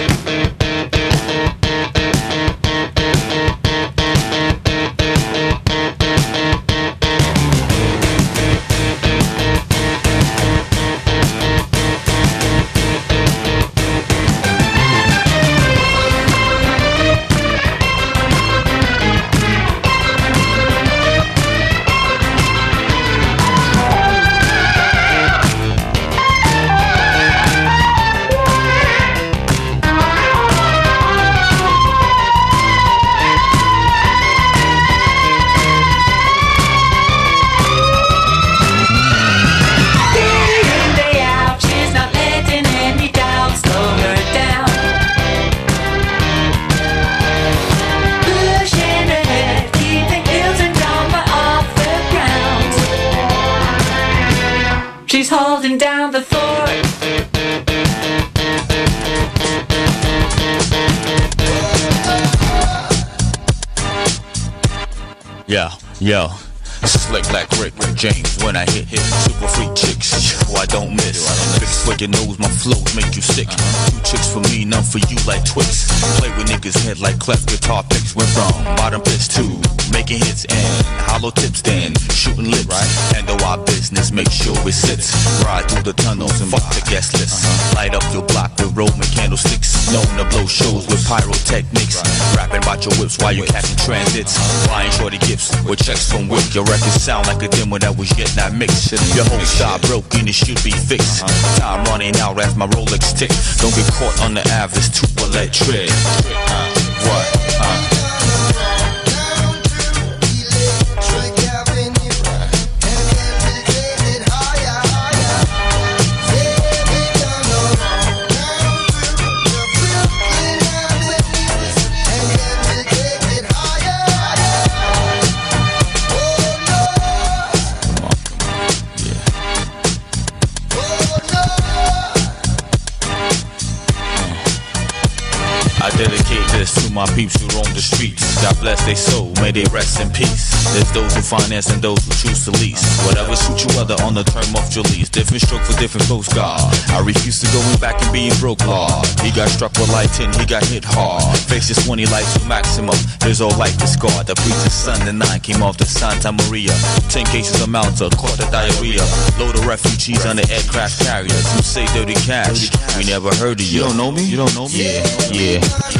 She's holding down the fort. Yo, slick like Rick James when I hit super freak chicks. Oh, I don't miss. Fix where your nose, my flows make you sick. 2 chicks for me, none for you like Twix. Play with niggas' head like cleft guitar picks. Went from bottom pitch to making hits and hollow tips, then shooting lips. Handle our business, make sure it sits. Ride through the tunnels and fuck the guest list. Light up your block with Roman candlesticks. Known to blow shows with pyrotechnics. Rapping about your whips while you catching transits. Buying shorty gifts with checks from Wick. Your records sound like a demo that was yet not mixed. Your whole style broke and it should be fixed. Time time running out as my Rolex tick. Don't get caught on the average, too electric. What? I dedicate this to my peeps who roam the streets. God bless their soul, may they rest in peace. There's those who finance and those who choose to lease. Whatever suits you other on the term of your lease. Different stroke for different folks, God. I refuse to go back and being broke, Lord. He got struck with light 10, he got hit hard. Faces 20 life to maximum. His whole life is scarred. The preacher's son and 9 came off the Santa Maria. 10 cases of Malta, caught the diarrhea. Load of refugees on the aircraft carriers who say dirty cash. We never heard of you. You don't know me? You don't know me? Yeah.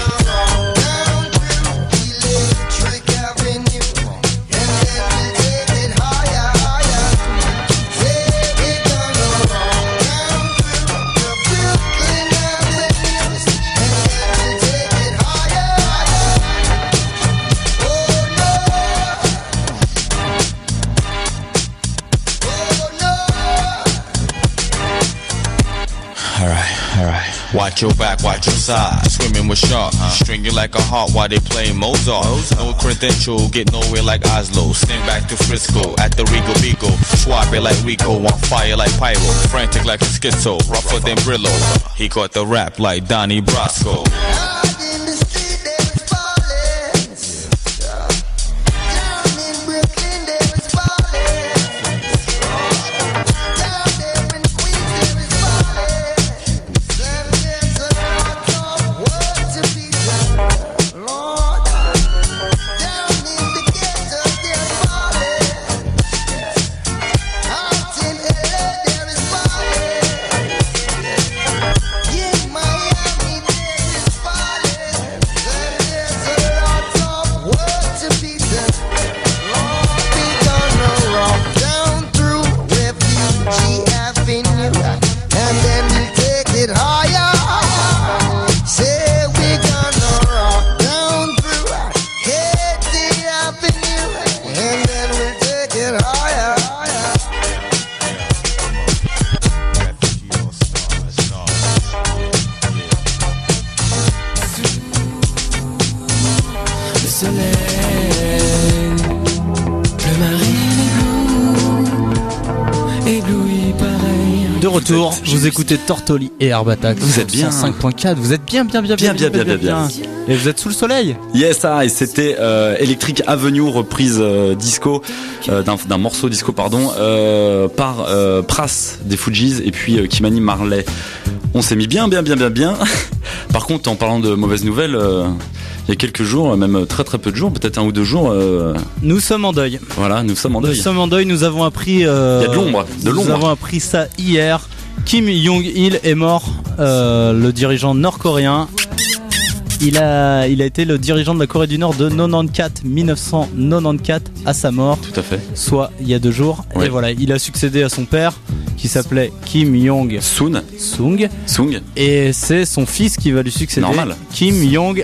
Watch your back, watch your side. Swimming with sharks, string you like a heart while they play Mozart. No credential, get nowhere like Oslo. Stand back to Frisco at the Regal Beagle. Swap it like Rico, on fire like Pyro. Frantic like a schizo, rougher than Brillo. He caught the rap like Donnie Brasco. De retour, vous écoutez Tortoli et Herbatax. Vous êtes bien 105.4, vous êtes bien. Et vous êtes sous le soleil. Yes, et c'était Electric Avenue, reprise disco d'un morceau disco par Pras des Fujis et puis Kimani Marley. On s'est mis bien. Par contre, en parlant de mauvaises nouvelles, il y a quelques jours, même très peu de jours, peut-être 1 ou 2 jours, nous sommes en deuil. Voilà, nous sommes en deuil. Nous avons appris. Il y a de l'ombre. Nous avons appris ça hier. Kim Jong-il est mort, le dirigeant nord-coréen. Il a été le dirigeant de la Corée du Nord de 1994 à sa mort. Tout à fait. Soit il y a 2 jours. Ouais. Et voilà, il a succédé à son père qui s'appelait Kim Jong-sung. Et c'est son fils qui va lui succéder. Normal. Kim Jong-un.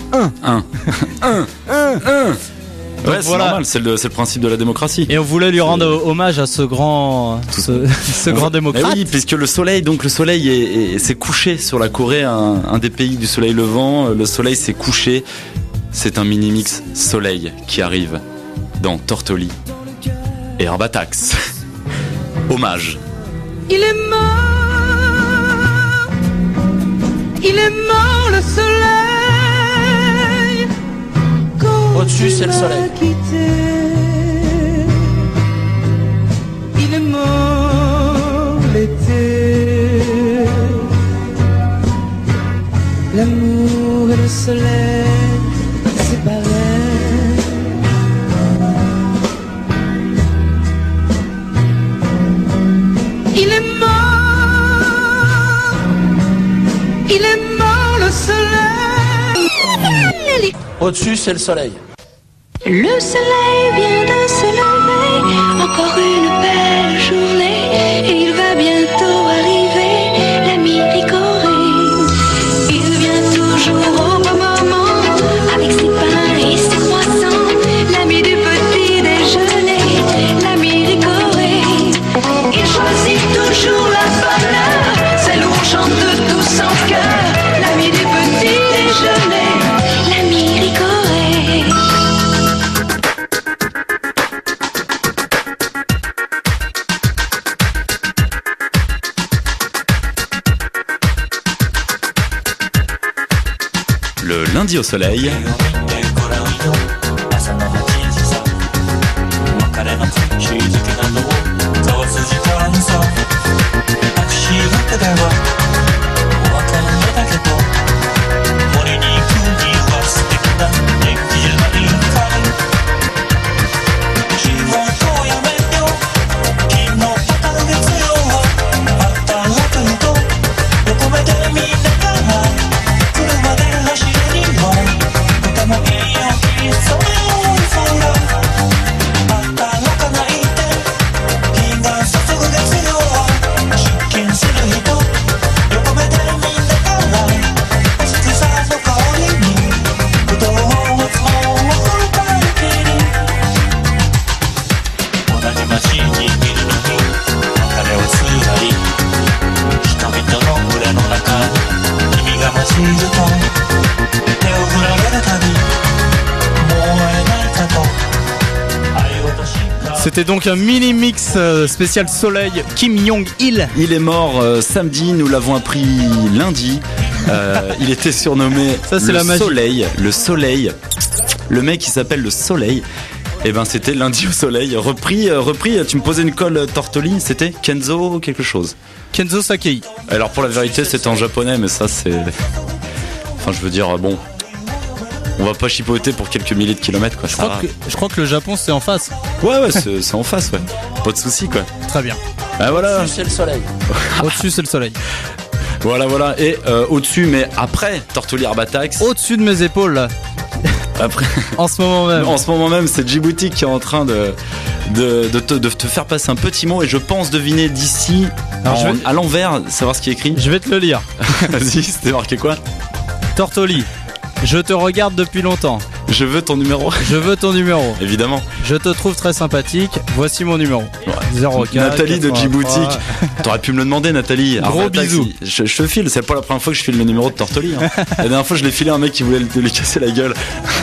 Ouais, c'est normal, c'est le principe de la démocratie. Et on voulait lui rendre hommage à ce grand démocrate. Oui, puisque le soleil s'est couché sur la Corée, un des pays du soleil levant. Le soleil s'est couché. C'est un mini-mix soleil qui arrive dans Tortoli et Herbatax. Hommage. Il est mort le soleil. Au-dessus, c'est le soleil. Il est mort l'été. L'amour et le soleil séparés. Il est mort le soleil. Au-dessus, c'est le soleil. Le soleil vient de se lever, encore une belle journée, et il va bientôt arriver. choisit toujours la bonne heure, celle où on chante tous en chœur, l'ami du petit déjeuner, l'ami Ricoré. Le lundi au soleil. C'était donc un mini mix spécial soleil Kim Jong-il. Il est mort samedi, nous l'avons appris lundi. Il était surnommé Ça, c'est le la magie. Soleil. Le Soleil. Le mec qui s'appelle le Soleil. Et ben c'était lundi au soleil. Repris, tu me posais une colle Tortoli, c'était Kenzo quelque chose. Kenzo Sakei. Alors pour la vérité c'était en japonais, mais ça c'est... Enfin je veux dire, bon... On va pas chipoter pour quelques milliers de kilomètres quoi. Je crois que le Japon c'est en face. Ouais c'est en face ouais. Pas de soucis quoi. Très bien. Ah voilà. Au-dessus c'est le soleil. Au-dessus c'est le soleil. Voilà. Et au-dessus mais après Tortoli Herbatax. Au-dessus de mes épaules là. Après. En ce moment même. C'est Djibouti qui est en train de te faire passer un petit mot et je pense deviner d'ici à l'envers, savoir ce qui est écrit. Je vais te le lire. Vas-y, c'était marqué quoi? Tortoli. Je te regarde depuis longtemps. Je veux ton numéro. Je veux ton numéro. Évidemment. Je te trouve très sympathique. Voici mon numéro. Ouais. 04 Nathalie 83. de Djibouti. T'aurais pu me le demander, Nathalie. Gros bisous. Je te file. C'est pas la première fois que je file le numéro de Tortoli. Hein. La dernière fois, je l'ai filé à un mec qui voulait lui casser la gueule.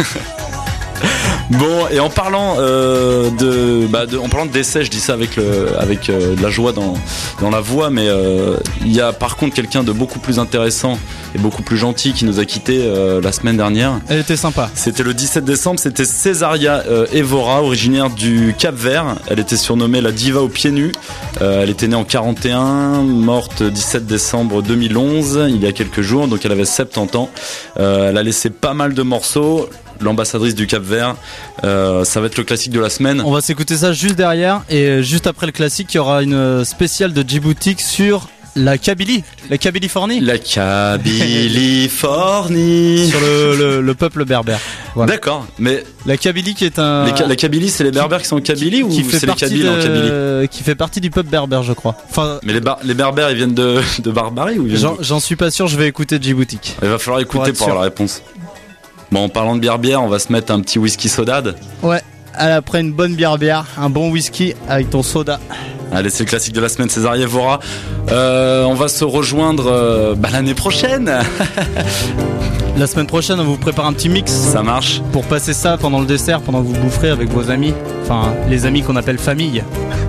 Bon, et en parlant en parlant de décès, je dis ça avec de la joie dans la voix, mais il y a par contre quelqu'un de beaucoup plus intéressant et beaucoup plus gentil qui nous a quitté la semaine dernière. Elle était sympa. C'était le 17 décembre, c'était Césaria Evora, originaire du Cap-Vert. Elle était surnommée la diva aux pieds nus. Elle était née en 41, morte 17 décembre 2011, il y a quelques jours, donc elle avait 70 ans. Elle a laissé pas mal de morceaux. L'ambassadrice du Cap-Vert, ça va être le classique de la semaine. On va s'écouter ça juste derrière et juste après le classique, il y aura une spéciale de Djibouti sur la Kabylie, la Kabylie-Fornie. La Kabylie-Fornie. Sur le peuple berbère. Voilà. D'accord, mais la Kabylie qui est un... La Kabylie, c'est les berbères qui sont en Kabylie ou c'est les Kabyles en Kabylie? Qui fait partie du peuple berbère, je crois. Enfin, mais les berbères, ils viennent de Barbarie ou j'en suis pas sûr, je vais écouter Djibouti. Il va falloir écouter pour avoir la réponse. Bon, en parlant de bière, on va se mettre un petit whisky sodade. Ouais, après une bonne bière, un bon whisky avec ton soda. Allez, c'est le classique de la semaine, Césaria Evora. On va se rejoindre l'année prochaine. La semaine prochaine, on vous prépare un petit mix. Ça marche. Pour passer ça pendant le dessert, pendant que vous boufferez avec vos amis. Enfin, les amis qu'on appelle famille.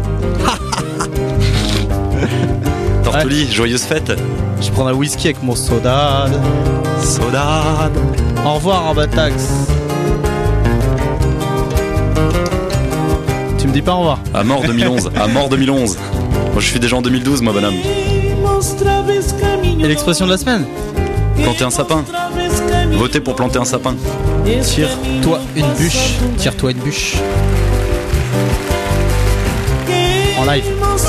Tortoli, joyeuse fête. Je prends un whisky avec mon soda. Soda. Au revoir, Herbatax. Tu me dis pas au revoir. À mort 2011. À mort 2011. Moi, je suis déjà en 2012, moi, bonhomme. Et l'expression de la semaine? Planter un sapin. Votez pour planter un sapin. Tire-toi une bûche. Tire-toi une bûche. En live.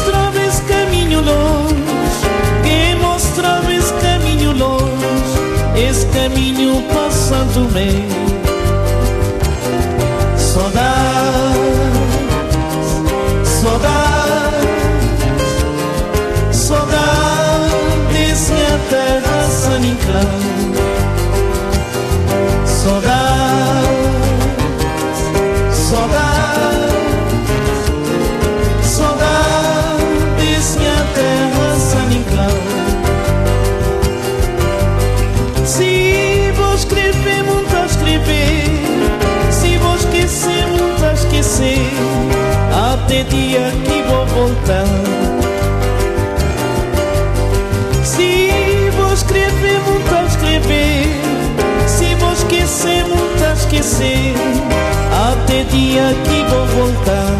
Esse caminho passando bem. Saudades minha terra saninclã. Saudades minha esquecer até dia que vou voltar.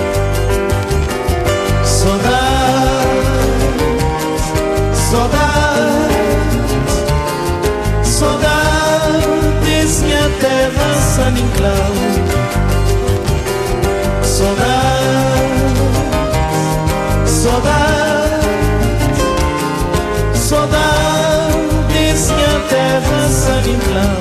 Saudades, minha terra, San Inclau. Saudades, minha terra, San Inclau.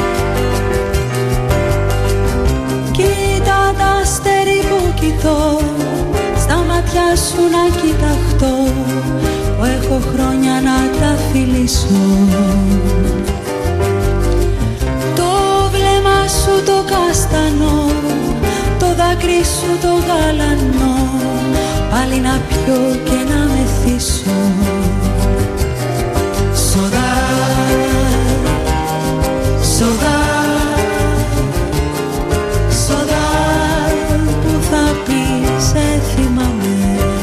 Κοίτα τα αστέρι που κοιτώ, στα μάτια σου να κοιταχτώ, που έχω χρόνια να τα φιλήσω. Το βλέμμα σου το καστανό, το δάκρυ σου το γαλανό, πάλι να πιω και να μεθύσω. Saudade, που θα πει σε θυμάμαι.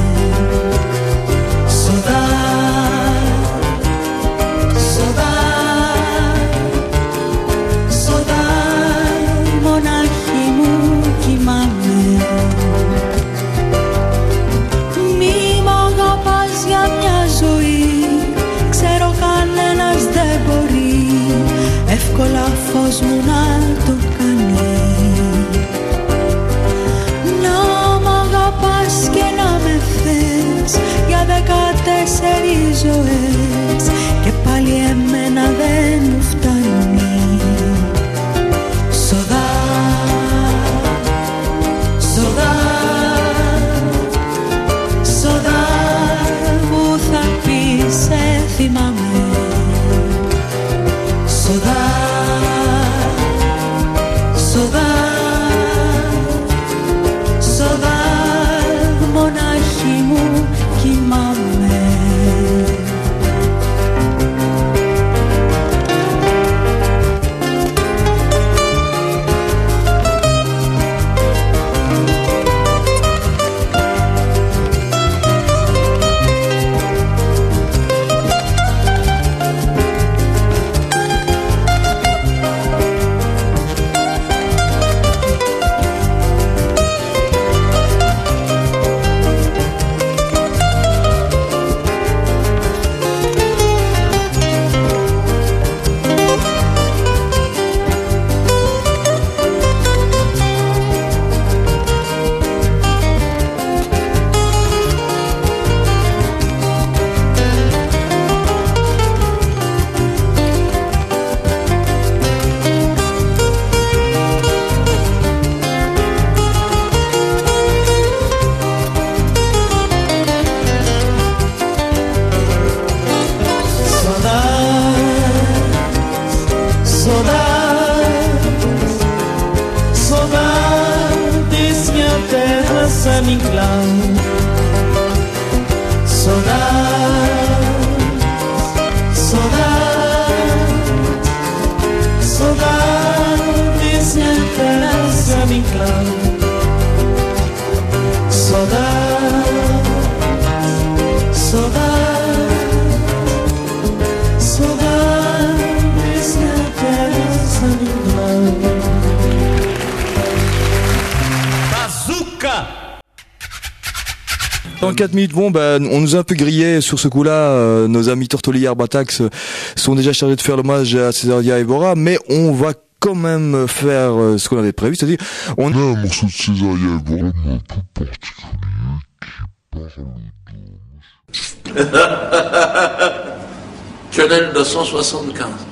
Saudade, μονάχη μου κοιμάμαι. Μη μ' αγαπάς για μια ζωή, ξέρω κανένας δεν μπορεί εύκολα φως μου να το κάνει. Να μ' αγαπάς και να με θες για 14 ζωές και πάλι εμένα δεν μου φτάνει. Saudade, που θα πει σε θυμάμαι. Saudade, μονάχη μου κοιμάμαι. Saudades, minha terra, San Inclau. Saudades, minha terra, San Inclau. Saudades, minha terra, San Inclau. Dans 4 minutes, bon, bah, on nous a un peu grillé sur ce coup-là. Nos amis Tortolière Batax sont déjà chargés de faire l'hommage à Césaria Evora, mais on va quand même faire ce qu'on avait prévu, c'est-à-dire on a un morceau de Césaria Evora un peu particulier qui parle Chanel 275.